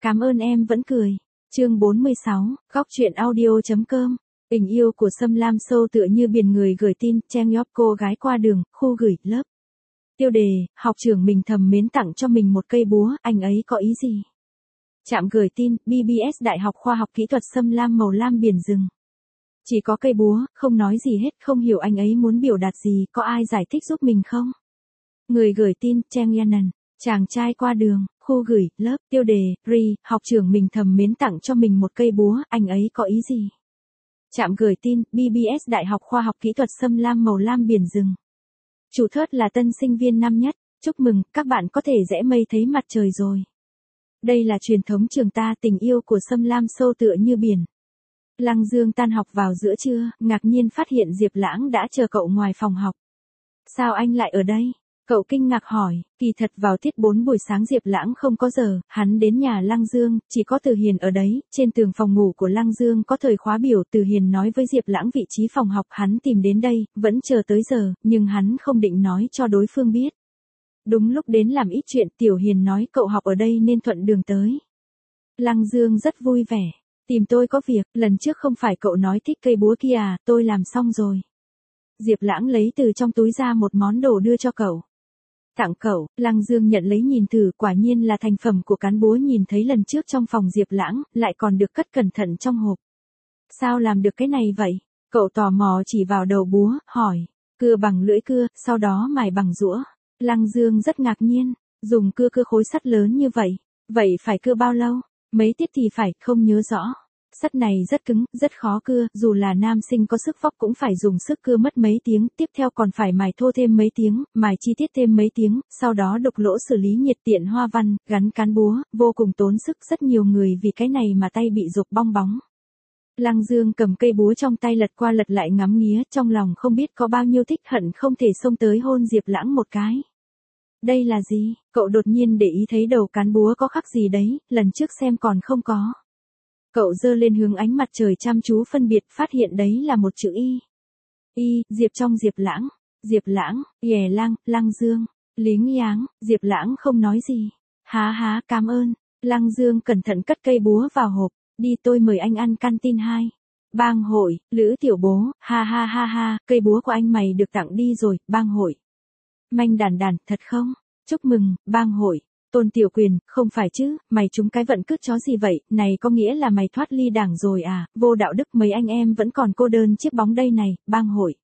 Cảm ơn em vẫn cười. Chương 46, góc truyện audio.com. Tình yêu của Sâm Lam sâu tựa như biển người gửi tin, Trang Yop cô gái qua đường, khu gửi, lớp. Tiêu đề, học trưởng mình thầm mến tặng cho mình một cây búa, anh ấy có ý gì? Trạm gửi tin, BBS Đại học Khoa học Kỹ thuật Sâm Lam màu lam biển rừng. Chỉ có cây búa, không nói gì hết, không hiểu anh ấy muốn biểu đạt gì, có ai giải thích giúp mình không? Người gửi tin, Trang Yanan. Chàng trai qua đường, khu gửi, lớp, tiêu đề, học trưởng mình thầm mến tặng cho mình một cây búa, anh ấy có ý gì? Trạm gửi tin, BBS Đại học Khoa học Kỹ thuật Sâm Lam màu lam biển rừng. Chủ thớt là tân sinh viên năm nhất, chúc mừng, các bạn có thể rẽ mây thấy mặt trời rồi. Đây là truyền thống trường ta, tình yêu của Sâm Lam sâu tựa như biển. Lăng Dương tan học vào giữa trưa, ngạc nhiên phát hiện Diệp Lãng đã chờ cậu ngoài phòng học. Sao anh lại ở đây? Cậu kinh ngạc hỏi, kỳ thật vào tiết 4 buổi sáng Diệp Lãng không có giờ, hắn đến nhà Lăng Dương, chỉ có Từ Hiền ở đấy, trên tường phòng ngủ của Lăng Dương có thời khóa biểu. Từ Hiền nói với Diệp Lãng vị trí phòng học hắn tìm đến đây, vẫn chờ tới giờ, nhưng hắn không định nói cho đối phương biết. Đúng lúc đến làm ít chuyện, Tiểu Hiền nói cậu học ở đây nên thuận đường tới. Lăng Dương rất vui vẻ, tìm tôi có việc, lần trước không phải cậu nói thích cây búa kia à, tôi làm xong rồi. Diệp Lãng lấy từ trong túi ra một món đồ đưa cho cậu. Tặng cậu, Lăng Dương nhận lấy nhìn thử, quả nhiên là thành phẩm của cán búa nhìn thấy lần trước trong phòng Diệp Lãng, lại còn được cất cẩn thận trong hộp. Sao làm được cái này vậy? Cậu tò mò chỉ vào đầu búa, hỏi. Cưa bằng lưỡi cưa, sau đó mài bằng rũa. Lăng Dương rất ngạc nhiên, dùng cưa khối sắt lớn như vậy. Vậy phải cưa bao lâu? Mấy tiết thì phải, không nhớ rõ. Sắt này rất cứng, rất khó cưa, dù là nam sinh có sức vóc cũng phải dùng sức cưa mất mấy tiếng, tiếp theo còn phải mài thô thêm mấy tiếng, mài chi tiết thêm mấy tiếng, sau đó đục lỗ xử lý nhiệt tiện hoa văn, gắn cán búa, vô cùng tốn sức, rất nhiều người vì cái này mà tay bị rục bong bóng. Lăng Dương cầm cây búa trong tay lật qua lật lại ngắm nghía, trong lòng không biết có bao nhiêu thích hận không thể xông tới hôn Diệp Lãng một cái. Đây là gì? Cậu đột nhiên để ý thấy đầu cán búa có khắc gì đấy, lần trước xem còn không có. Cậu giơ lên hướng ánh mặt trời chăm chú phân biệt, phát hiện đấy là một chữ Y. Y, Diệp trong Diệp Lãng. Diệp Lãng, Yè Lang, Lăng Dương. Lính nháng, Diệp Lãng không nói gì. Há, cảm ơn. Lăng Dương cẩn thận cất cây búa vào hộp. Đi, tôi mời anh ăn canteen 2. Bang hội, Lữ Tiểu Bố, ha, cây búa của anh mày được tặng đi rồi, bang hội. Manh đàn, thật không? Chúc mừng, bang hội. Tôn Tiểu Quyền, không phải chứ, mày trúng cái vận cứt chó gì vậy, này có nghĩa là mày thoát ly đảng rồi à, vô đạo đức, mấy anh em vẫn còn cô đơn chiếc bóng đây này, bang hội.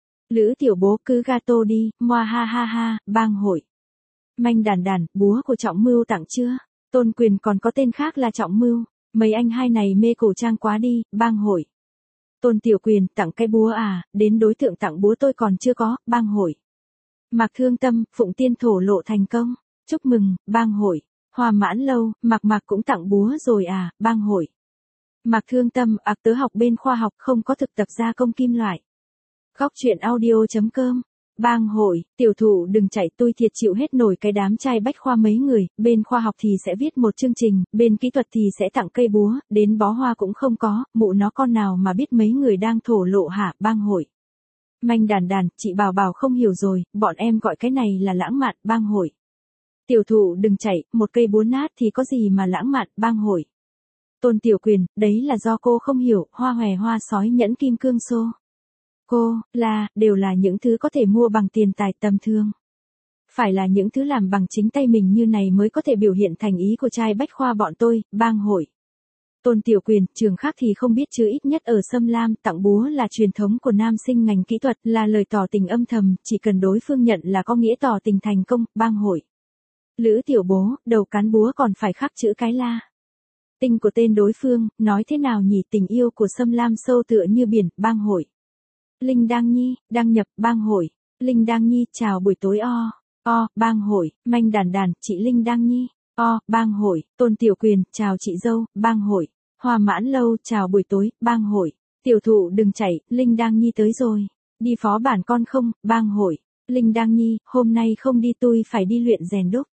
Lữ Tiểu Bố, cứ gato đi, moa ha, bang hội. Manh đàn, búa của Trọng Mưu tặng chưa? Tôn Quyền còn có tên khác là Trọng Mưu, mấy anh hai này mê cổ trang quá đi, bang hội. Tôn Tiểu Quyền, tặng cái búa à, đến đối tượng tặng búa tôi còn chưa có, bang hội. Mạc Thương Tâm, Phụng Tiên thổ lộ thành công. Chúc mừng, bang hội. Hoa Mãn Lâu, Mạc cũng tặng búa rồi à, bang hội. Mạc Thương Tâm, tớ học bên khoa học không có thực tập gia công kim loại. Góc truyện audio.com. Bang hội, tiểu thụ đừng chạy, tôi thiệt chịu hết nổi cái đám trai bách khoa mấy người, bên khoa học thì sẽ viết một chương trình, bên kỹ thuật thì sẽ tặng cây búa, đến bó hoa cũng không có, mụ nó con nào mà biết mấy người đang thổ lộ hả, bang hội. Manh đàn, chị bảo không hiểu rồi, bọn em gọi cái này là lãng mạn, bang hội. Tiểu thụ đừng chạy, một cây búa nát thì có gì mà lãng mạn, bang hội. Tôn Tiểu Quyền, đấy là do cô không hiểu, hoa hòe hoa sói nhẫn kim cương xô. Cô, đều là những thứ có thể mua bằng tiền tài tầm thường. Phải là những thứ làm bằng chính tay mình như này mới có thể biểu hiện thành ý của trai bách khoa bọn tôi, bang hội. Tôn Tiểu Quyền, trường khác thì không biết chứ ít nhất ở Sâm Lam, tặng búa là truyền thống của nam sinh ngành kỹ thuật, là lời tỏ tình âm thầm, chỉ cần đối phương nhận là có nghĩa tỏ tình thành công, bang hội. Lữ Tiểu Bố, đầu cán búa còn phải khắc chữ cái la. Tinh của tên đối phương, nói thế nào nhỉ, tình yêu của Sâm Lam sâu tựa như biển, bang hội. Linh Đăng Nhi, đăng nhập, bang hội. Linh Đăng Nhi, chào buổi tối bang hội. Manh đàn, chị Linh Đăng Nhi, bang hội. Tôn Tiểu Quyền, chào chị dâu, bang hội. Hoa Mãn Lâu, chào buổi tối, bang hội. Tiểu thụ đừng chạy, Linh Đăng Nhi tới rồi. Đi phó bản con không, bang hội. Linh Đăng Nhi, hôm nay không đi tôi phải đi luyện rèn đúc.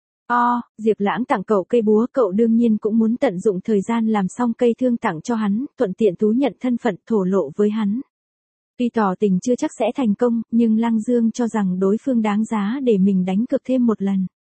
Diệp Lãng tặng cậu cây búa, cậu đương nhiên cũng muốn tận dụng thời gian làm xong cây thương tặng cho hắn, thuận tiện thú nhận thân phận, thổ lộ với hắn. Tuy tỏ tình chưa chắc sẽ thành công, nhưng Lăng Dương cho rằng đối phương đáng giá để mình đánh cược thêm một lần.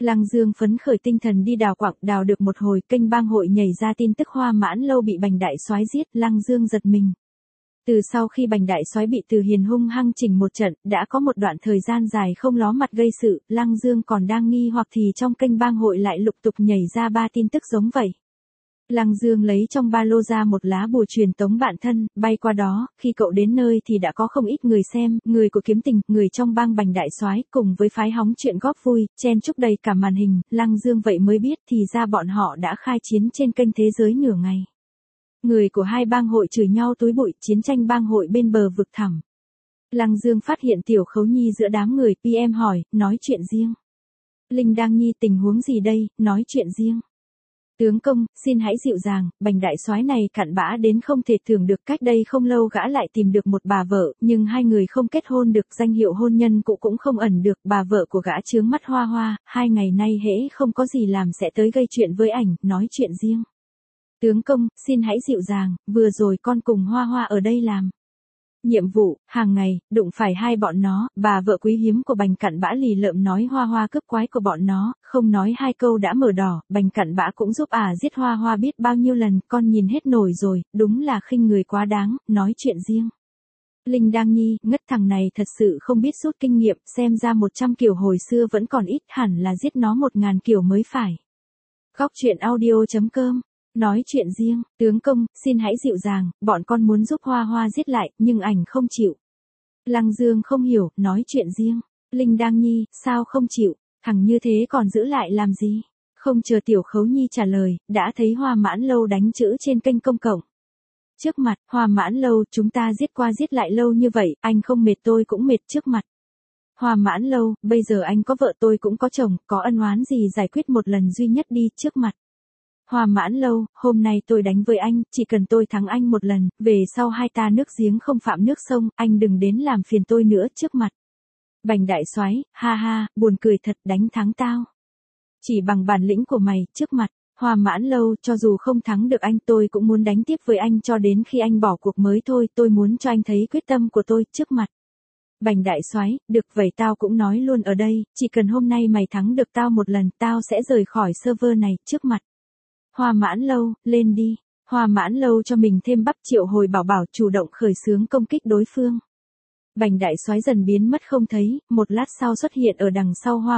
Lăng Dương phấn khởi tinh thần đi đào quặng, đào được một hồi, kênh bang hội nhảy ra tin tức Hoa Mãn Lâu bị Bành đại soái giết, Lăng Dương giật mình. Từ sau khi Bành đại soái bị Từ Hiền hung hăng chỉnh một trận, đã có một đoạn thời gian dài không ló mặt gây sự, Lăng Dương còn đang nghi hoặc thì trong kênh bang hội lại lục tục nhảy ra 3 tin tức giống vậy. Lăng Dương lấy trong ba lô ra một lá bùa truyền tống bạn thân, bay qua đó, khi cậu đến nơi thì đã có không ít người xem, người của Kiếm Tình, người trong bang Bành đại soái, cùng với phái hóng chuyện góp vui, chen chúc đầy cả màn hình, Lăng Dương vậy mới biết thì ra bọn họ đã khai chiến trên kênh Thế Giới nửa ngày. Người của hai bang hội chửi nhau túi bụi, chiến tranh bang hội bên bờ vực thẳm. Lăng Dương phát hiện Tiểu Khấu Nhi giữa đám người, PM hỏi, nói chuyện riêng. Linh Đang Nhi, tình huống gì đây, nói chuyện riêng. Tướng công, xin hãy dịu dàng, Bành đại soái này cặn bã đến không thể tưởng được, cách đây không lâu gã lại tìm được một bà vợ, nhưng hai người không kết hôn được, danh hiệu hôn nhân cũng không ẩn được, bà vợ của gã chướng mắt Hoa Hoa, 2 ngày nay hễ không có gì làm sẽ tới gây chuyện với ảnh, nói chuyện riêng. Tướng công, xin hãy dịu dàng, vừa rồi con cùng Hoa Hoa ở đây làm nhiệm vụ, hàng ngày, đụng phải hai bọn nó, bà vợ quý hiếm của Bành cặn bã lì lợm nói Hoa Hoa cướp quái của bọn nó, không nói 2 câu đã mở đỏ, Bành cặn bã cũng giúp giết Hoa Hoa biết bao nhiêu lần, con nhìn hết nổi rồi, đúng là khinh người quá đáng, nói chuyện riêng. Linh Đang Nhi, ngất thằng này thật sự không biết rút kinh nghiệm, xem ra 100 kiểu hồi xưa vẫn còn ít, hẳn là giết nó 1000 kiểu mới phải. Góc truyện audio.com Nói chuyện riêng, tướng công, xin hãy dịu dàng, bọn con muốn giúp Hoa Hoa giết lại, nhưng ảnh không chịu. Lăng Dương không hiểu, nói chuyện riêng. Linh Đang Nhi, sao không chịu, thằng như thế còn giữ lại làm gì? Không chờ Tiểu Khấu Nhi trả lời, đã thấy Hoa Mãn Lâu đánh chữ trên kênh công cộng. Trước mặt, Hoa Mãn Lâu, chúng ta giết qua giết lại lâu như vậy, anh không mệt tôi cũng mệt. Trước mặt. Hoa Mãn Lâu, bây giờ anh có vợ tôi cũng có chồng, có ân oán gì giải quyết một lần duy nhất đi. Trước mặt. Hoa Mãn Lâu, hôm nay tôi đánh với anh, chỉ cần tôi thắng anh một lần, về sau hai ta nước giếng không phạm nước sông, anh đừng đến làm phiền tôi nữa. Trước mặt. Bành đại soái, ha ha, buồn cười thật, đánh thắng tao. Chỉ bằng bản lĩnh của mày. Trước mặt. Hoa Mãn Lâu, cho dù không thắng được anh tôi cũng muốn đánh tiếp với anh cho đến khi anh bỏ cuộc mới thôi, tôi muốn cho anh thấy quyết tâm của tôi. Trước mặt. Bành đại soái, được vậy tao cũng nói luôn ở đây, chỉ cần hôm nay mày thắng được tao một lần, tao sẽ rời khỏi server này. Trước mặt. Hoa Mãn Lâu, lên đi. Hoa Mãn Lâu cho mình thêm bắp, triệu hồi bảo bảo, chủ động khởi xướng công kích đối phương. Bành đại soái dần biến mất không thấy, một lát sau xuất hiện ở đằng sau Hoa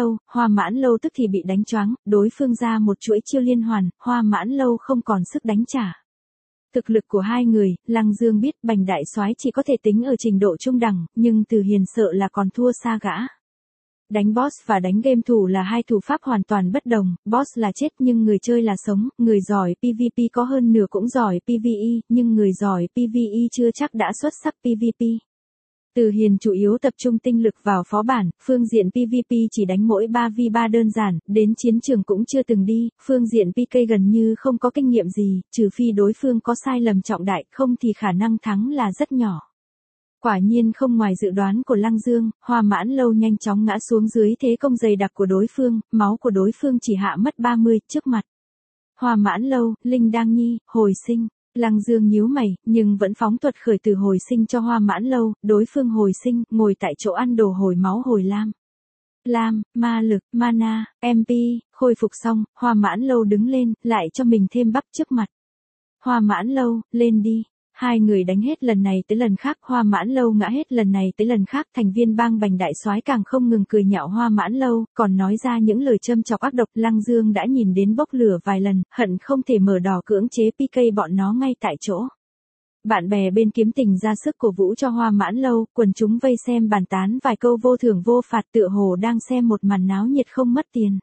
Mãn Lâu tức thì bị đánh choáng, đối phương ra một chuỗi chiêu liên hoàn, Hoa Mãn Lâu không còn sức đánh trả. Thực lực của hai người, Lăng Dương biết Bành đại soái chỉ có thể tính ở trình độ trung đẳng, nhưng Từ Hiền sợ là còn thua xa gã. Đánh boss và đánh game thủ là hai thủ pháp hoàn toàn bất đồng, boss là chết nhưng người chơi là sống, người giỏi PvP có hơn nửa cũng giỏi PvE, nhưng người giỏi PvE chưa chắc đã xuất sắc PvP. Từ Hiền chủ yếu tập trung tinh lực vào phó bản, phương diện PvP chỉ đánh mỗi 3v3 đơn giản, đến chiến trường cũng chưa từng đi, phương diện PK gần như không có kinh nghiệm gì, trừ phi đối phương có sai lầm trọng đại, không thì khả năng thắng là rất nhỏ. Quả nhiên không ngoài dự đoán của Lăng Dương, Hoa Mãn Lâu nhanh chóng ngã xuống dưới thế công dày đặc của đối phương, máu của đối phương chỉ hạ mất 30. Trước mặt. Hoa Mãn Lâu, Linh Đang Nhi, hồi sinh. Lăng Dương nhíu mày, nhưng vẫn phóng thuật khởi từ hồi sinh cho Hoa Mãn Lâu, đối phương hồi sinh, ngồi tại chỗ ăn đồ hồi máu hồi lam. Lam, ma lực, mana, MP, khôi phục xong, Hoa Mãn Lâu đứng lên, lại cho mình thêm bắp. Trước mặt. Hoa Mãn Lâu, lên đi. Hai người đánh hết lần này tới lần khác, Hoa Mãn Lâu ngã hết lần này tới lần khác, thành viên bang Bành đại soái càng không ngừng cười nhạo Hoa Mãn Lâu, còn nói ra những lời châm chọc ác độc. Lăng Dương đã nhìn đến bốc lửa vài lần, hận không thể mở đỏ cưỡng chế PK bọn nó ngay tại chỗ. Bạn bè bên Kiếm Tình ra sức cổ vũ cho Hoa Mãn Lâu, quần chúng vây xem bàn tán vài câu vô thưởng vô phạt, tựa hồ đang xem một màn náo nhiệt không mất tiền.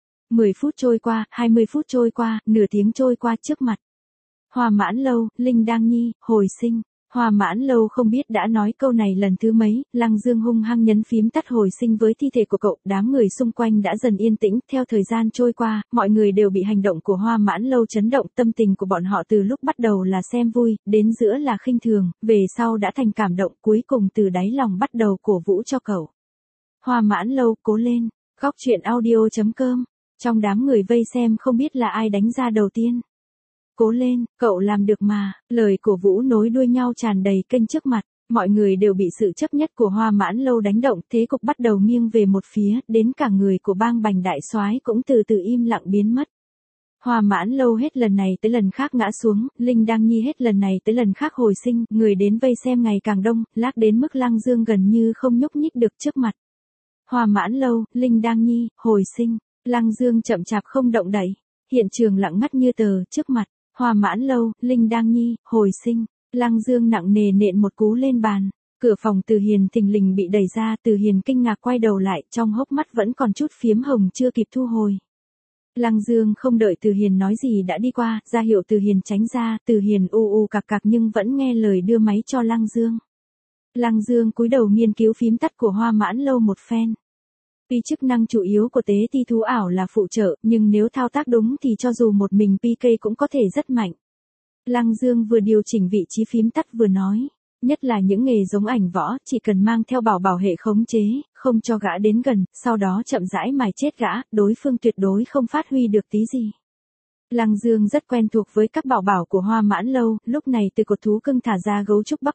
10 phút trôi qua, 20 phút trôi qua, nửa tiếng trôi qua. Trước mặt. Hoa Mãn Lâu, Linh Đang Nhi, hồi sinh. Hoa Mãn Lâu không biết đã nói câu này lần thứ mấy, Lăng Dương hung hăng nhấn phím tắt hồi sinh với thi thể của cậu, đám người xung quanh đã dần yên tĩnh, theo thời gian trôi qua, mọi người đều bị hành động của Hoa Mãn Lâu chấn động, tâm tình của bọn họ từ lúc bắt đầu là xem vui, đến giữa là khinh thường, về sau đã thành cảm động, cuối cùng từ đáy lòng bắt đầu cổ vũ cho cậu. Hoa Mãn Lâu, cố lên. Góc truyện audio.com. Trong đám người vây xem không biết là ai đánh ra đầu tiên. Cố lên, cậu làm được mà, lời cổ vũ nối đuôi nhau tràn đầy kênh. Trước mặt. mọi người đều bị sự chấp nhất của Hoa Mãn Lâu đánh động, thế cục bắt đầu nghiêng về một phía, đến cả người của bang Bành đại soái cũng từ từ im lặng biến mất. Hoa Mãn Lâu hết lần này tới lần khác ngã xuống, Linh Đăng Nhi hết lần này tới lần khác hồi sinh, người đến vây xem ngày càng đông, lác đến mức Lăng Dương gần như không nhúc nhích được trước mặt. Hoa Mãn Lâu, Linh Đăng Nhi, hồi sinh, Lăng Dương chậm chạp không động đậy, hiện trường lặng ngắt như tờ, trước mặt, Hoa Mãn Lâu, Linh Đăng Nhi, hồi sinh, Lăng Dương nặng nề nện một cú lên bàn. Cửa phòng Từ Hiền thình lình bị đẩy ra, Từ Hiền kinh ngạc quay đầu lại, trong hốc mắt vẫn còn chút phiếm hồng chưa kịp thu hồi. Lăng Dương không đợi Từ Hiền nói gì đã đi qua, ra hiệu Từ Hiền tránh ra, Từ Hiền u cặc cặc nhưng vẫn nghe lời đưa máy cho Lăng Dương. Lăng Dương cúi đầu nghiên cứu phím tắt của Hoa Mãn Lâu một phen. Tuy chức năng chủ yếu của tế ti thú ảo là phụ trợ, nhưng nếu thao tác đúng thì cho dù một mình PK cũng có thể rất mạnh. Lăng Dương vừa điều chỉnh vị trí phím tắt vừa nói, nhất là những nghề giống ảnh võ, chỉ cần mang theo bảo hệ khống chế, không cho gã đến gần, sau đó chậm rãi mài chết gã, đối phương tuyệt đối không phát huy được tí gì. Lăng Dương rất quen thuộc với các bảo của Hoa Mãn Lâu, lúc này từ cột thú cưng thả ra gấu trúc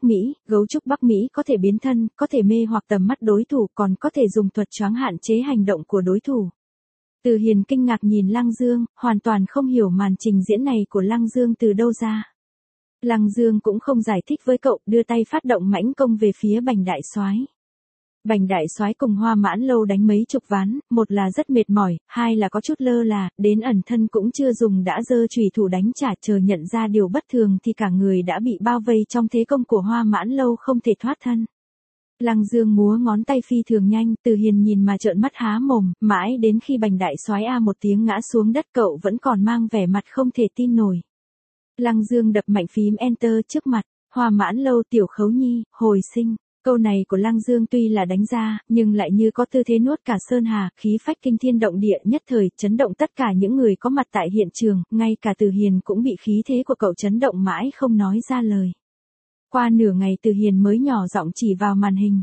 Bắc Mỹ có thể biến thân, có thể mê hoặc tầm mắt đối thủ, còn có thể dùng thuật choáng hạn chế hành động của đối thủ. Từ Hiền kinh ngạc nhìn Lăng Dương, hoàn toàn không hiểu màn trình diễn này của Lăng Dương từ đâu ra. Lăng Dương cũng không giải thích với cậu, đưa tay phát động mãnh công về phía Bành đại soái. Bành đại soái cùng Hoa Mãn Lâu đánh mấy chục ván, một là rất mệt mỏi, hai là có chút lơ là, đến ẩn thân cũng chưa dùng đã giơ chùy thủ đánh trả, chờ nhận ra điều bất thường thì cả người đã bị bao vây trong thế công của Hoa Mãn Lâu không thể thoát thân. Lăng Dương múa ngón tay phi thường nhanh, Từ Hiền nhìn mà trợn mắt há mồm, mãi đến khi Bành đại soái a một tiếng ngã xuống đất cậu vẫn còn mang vẻ mặt không thể tin nổi. Lăng Dương đập mạnh phím Enter trước mặt, Hoa Mãn Lâu tiểu khấu nhi, hồi sinh. Câu này của Lăng Dương tuy là đánh ra, nhưng lại như có tư thế nuốt cả sơn hà, khí phách kinh thiên động địa nhất thời, chấn động tất cả những người có mặt tại hiện trường, ngay cả Từ Hiền cũng bị khí thế của cậu chấn động mãi không nói ra lời. Qua nửa ngày Từ Hiền mới nhỏ giọng chỉ vào màn hình.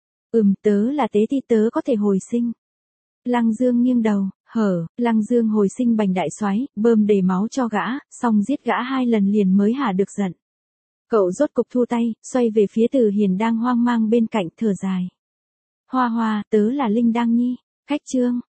Tớ là tế ti, tớ có thể hồi sinh. Lăng Dương nghiêng đầu, Lăng Dương hồi sinh Bành đại soái, bơm đầy máu cho gã, xong giết gã 2 lần liền mới hả được giận. Cậu rốt cục thu tay, xoay về phía Từ Hiền đang hoang mang bên cạnh, thở dài. Hoa, tớ là Linh Đăng Nhi, khách trương,